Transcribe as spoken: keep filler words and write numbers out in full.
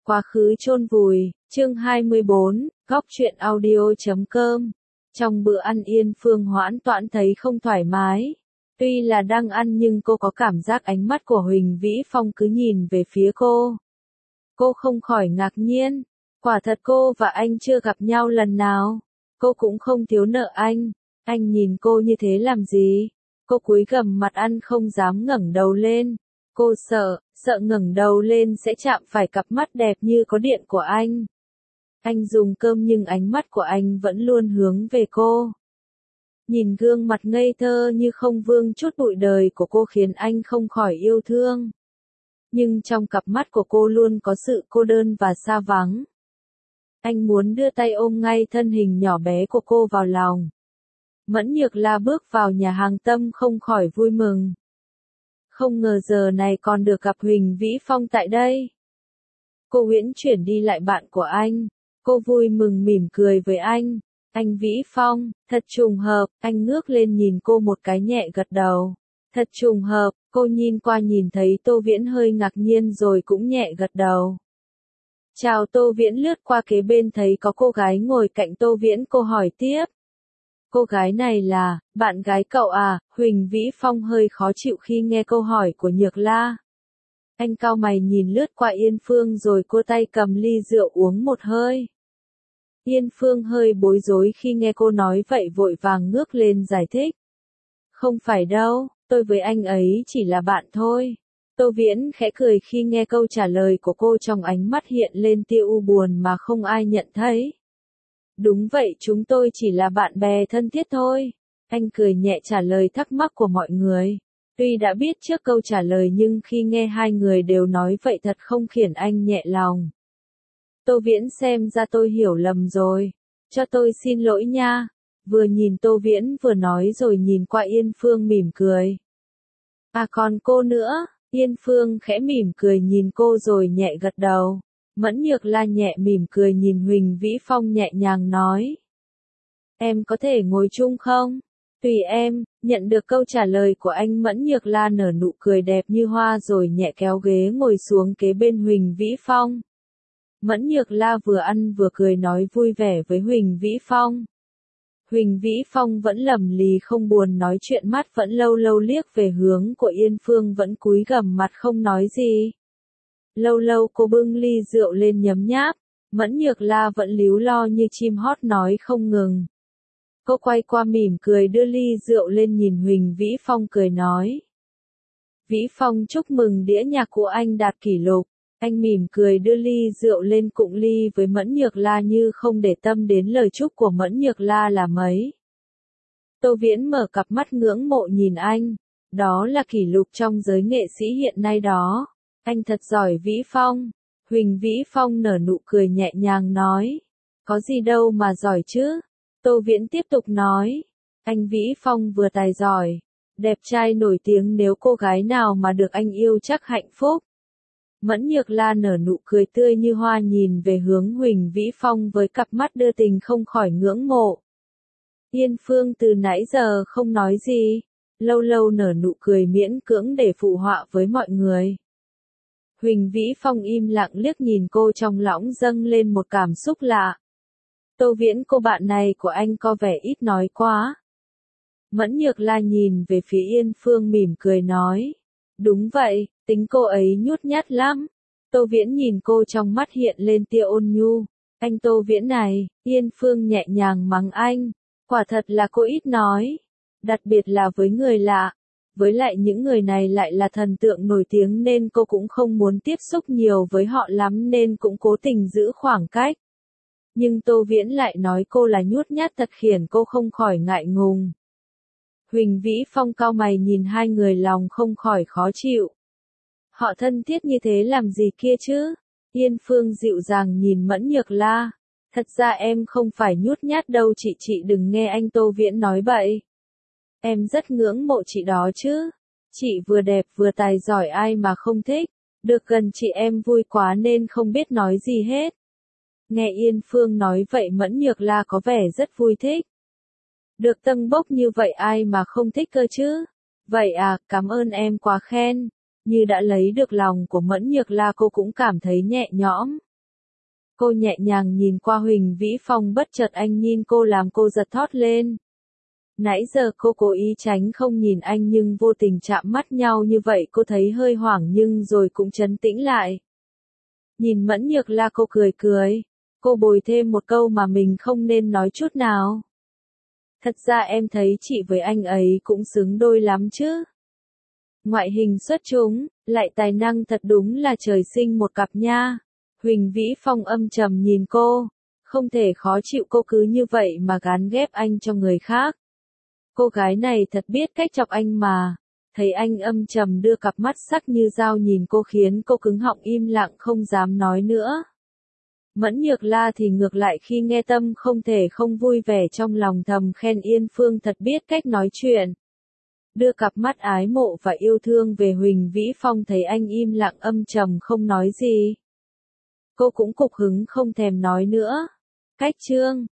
Quá khứ chôn vùi, chương hai mươi bốn, góc truyện audio chấm com. Trong bữa ăn Yên Phương hoãn toãn thấy không thoải mái. Tuy là đang ăn nhưng cô có cảm giác ánh mắt của Huỳnh Vĩ Phong cứ nhìn về phía cô. Cô không khỏi ngạc nhiên. Quả thật cô và anh chưa gặp nhau lần nào. Cô cũng không thiếu nợ anh. Anh nhìn cô như thế làm gì? Cô cúi gằm mặt ăn không dám ngẩng đầu lên. Cô sợ, sợ ngẩng đầu lên sẽ chạm phải cặp mắt đẹp như có điện của anh. Anh dùng cơm nhưng ánh mắt của anh vẫn luôn hướng về cô. Nhìn gương mặt ngây thơ như không vương chút bụi đời của cô khiến anh không khỏi yêu thương. Nhưng trong cặp mắt của cô luôn có sự cô đơn và xa vắng. Anh muốn đưa tay ôm ngay thân hình nhỏ bé của cô vào lòng. Mẫn Nhược La bước vào nhà hàng Tâm không khỏi vui mừng. Không ngờ giờ này còn được gặp Huỳnh Vĩ Phong tại đây. Cô huyễn chuyển đi lại bạn của anh. Cô vui mừng mỉm cười với anh. Anh Vĩ Phong, thật trùng hợp, anh ngước lên nhìn cô một cái nhẹ gật đầu. Thật trùng hợp, cô nhìn qua nhìn thấy Tô Viễn hơi ngạc nhiên rồi cũng nhẹ gật đầu. Chào Tô Viễn lướt qua kế bên thấy có cô gái ngồi cạnh Tô Viễn cô hỏi tiếp. Cô gái này là, bạn gái cậu à? Huỳnh Vĩ Phong hơi khó chịu khi nghe câu hỏi của Nhược La. Anh cau mày nhìn lướt qua Yên Phương rồi cô tay cầm ly rượu uống một hơi. Yên Phương hơi bối rối khi nghe cô nói vậy vội vàng ngước lên giải thích. Không phải đâu, tôi với anh ấy chỉ là bạn thôi. Tô Viễn khẽ cười khi nghe câu trả lời của cô trong ánh mắt hiện lên tia u buồn mà không ai nhận thấy. Đúng vậy, chúng tôi chỉ là bạn bè thân thiết thôi. Anh cười nhẹ trả lời thắc mắc của mọi người. Tuy đã biết trước câu trả lời nhưng khi nghe hai người đều nói vậy thật không khiến anh nhẹ lòng. Tô Viễn xem ra tôi hiểu lầm rồi. Cho tôi xin lỗi nha. Vừa nhìn Tô Viễn vừa nói rồi nhìn qua Yên Phương mỉm cười. À còn cô nữa, Yên Phương khẽ mỉm cười nhìn cô rồi nhẹ gật đầu. Mẫn Nhược La nhẹ mỉm cười nhìn Huỳnh Vĩ Phong nhẹ nhàng nói. Em có thể ngồi chung không? Tùy em, nhận được câu trả lời của anh Mẫn Nhược La nở nụ cười đẹp như hoa rồi nhẹ kéo ghế ngồi xuống kế bên Huỳnh Vĩ Phong. Mẫn Nhược La vừa ăn vừa cười nói vui vẻ với Huỳnh Vĩ Phong. Huỳnh Vĩ Phong vẫn lầm lì không buồn nói chuyện mắt vẫn lâu lâu liếc về hướng của Yên Phương vẫn cúi gằm mặt không nói gì. Lâu lâu cô bưng ly rượu lên nhấm nháp, Mẫn Nhược La vẫn líu lo như chim hót nói không ngừng. Cô quay qua mỉm cười đưa ly rượu lên nhìn Huỳnh Vĩ Phong cười nói. Vĩ Phong chúc mừng đĩa nhạc của anh đạt kỷ lục. Anh mỉm cười đưa ly rượu lên cụng ly với Mẫn Nhược La như không để tâm đến lời chúc của Mẫn Nhược La là mấy. Tô Viễn mở cặp mắt ngưỡng mộ nhìn anh. Đó là kỷ lục trong giới nghệ sĩ hiện nay đó. Anh thật giỏi Vĩ Phong. Huỳnh Vĩ Phong nở nụ cười nhẹ nhàng nói. Có gì đâu mà giỏi chứ. Tô Viễn tiếp tục nói. Anh Vĩ Phong vừa tài giỏi. Đẹp trai nổi tiếng nếu cô gái nào mà được anh yêu chắc hạnh phúc. Mẫn Nhược La nở nụ cười tươi như hoa nhìn về hướng Huỳnh Vĩ Phong với cặp mắt đưa tình không khỏi ngưỡng mộ. Yên Phương từ nãy giờ không nói gì. Lâu lâu nở nụ cười miễn cưỡng để phụ họa với mọi người. Huỳnh Vĩ Phong im lặng liếc nhìn cô trong lõng dâng lên một cảm xúc lạ. Tô Viễn cô bạn này của anh có vẻ ít nói quá. Mẫn Nhược La nhìn về phía Yên Phương mỉm cười nói. Đúng vậy, tính cô ấy nhút nhát lắm. Tô Viễn nhìn cô trong mắt hiện lên tia ôn nhu. Anh Tô Viễn này, Yên Phương nhẹ nhàng mắng anh. Quả thật là cô ít nói. Đặc biệt là với người lạ. Với lại những người này lại là thần tượng nổi tiếng nên cô cũng không muốn tiếp xúc nhiều với họ lắm nên cũng cố tình giữ khoảng cách. Nhưng Tô Viễn lại nói cô là nhút nhát thật khiến cô không khỏi ngại ngùng. Huỳnh Vĩ Phong cau mày nhìn hai người lòng không khỏi khó chịu. Họ thân thiết như thế làm gì kia chứ? Yên Phương dịu dàng nhìn Mẫn Nhược La. Thật ra em không phải nhút nhát đâu chị chị đừng nghe anh Tô Viễn nói bậy. Em rất ngưỡng mộ chị đó chứ. Chị vừa đẹp vừa tài giỏi ai mà không thích. Được gần chị em vui quá nên không biết nói gì hết. Nghe Yên Phương nói vậy Mẫn Nhược La có vẻ rất vui thích. Được tâng bốc như vậy ai mà không thích cơ chứ. Vậy à, cảm ơn em quá khen. Như đã lấy được lòng của Mẫn Nhược La cô cũng cảm thấy nhẹ nhõm. Cô nhẹ nhàng nhìn qua Huỳnh Vĩ Phong, bất chợt anh nhìn cô làm cô giật thót lên. Nãy giờ cô cố ý tránh không nhìn anh nhưng vô tình chạm mắt nhau như vậy cô thấy hơi hoảng nhưng rồi cũng trấn tĩnh lại. Nhìn Mẫn Nhược La cô cười cười. Cô bồi thêm một câu mà mình không nên nói chút nào. Thật ra em thấy chị với anh ấy cũng xứng đôi lắm chứ. Ngoại hình xuất chúng, lại tài năng thật đúng là trời sinh một cặp nha. Huỳnh Vĩ Phong âm trầm nhìn cô. Không thể khó chịu cô cứ như vậy mà gán ghép anh cho người khác. Cô gái này thật biết cách chọc anh mà. Thấy anh âm trầm đưa cặp mắt sắc như dao nhìn cô khiến cô cứng họng im lặng không dám nói nữa. Mẫn Nhược La thì ngược lại khi nghe tâm không thể không vui vẻ trong lòng thầm khen Yên Phương thật biết cách nói chuyện. Đưa cặp mắt ái mộ và yêu thương về Huỳnh Vĩ Phong thấy anh im lặng âm trầm không nói gì. Cô cũng cục hứng không thèm nói nữa. Cách chương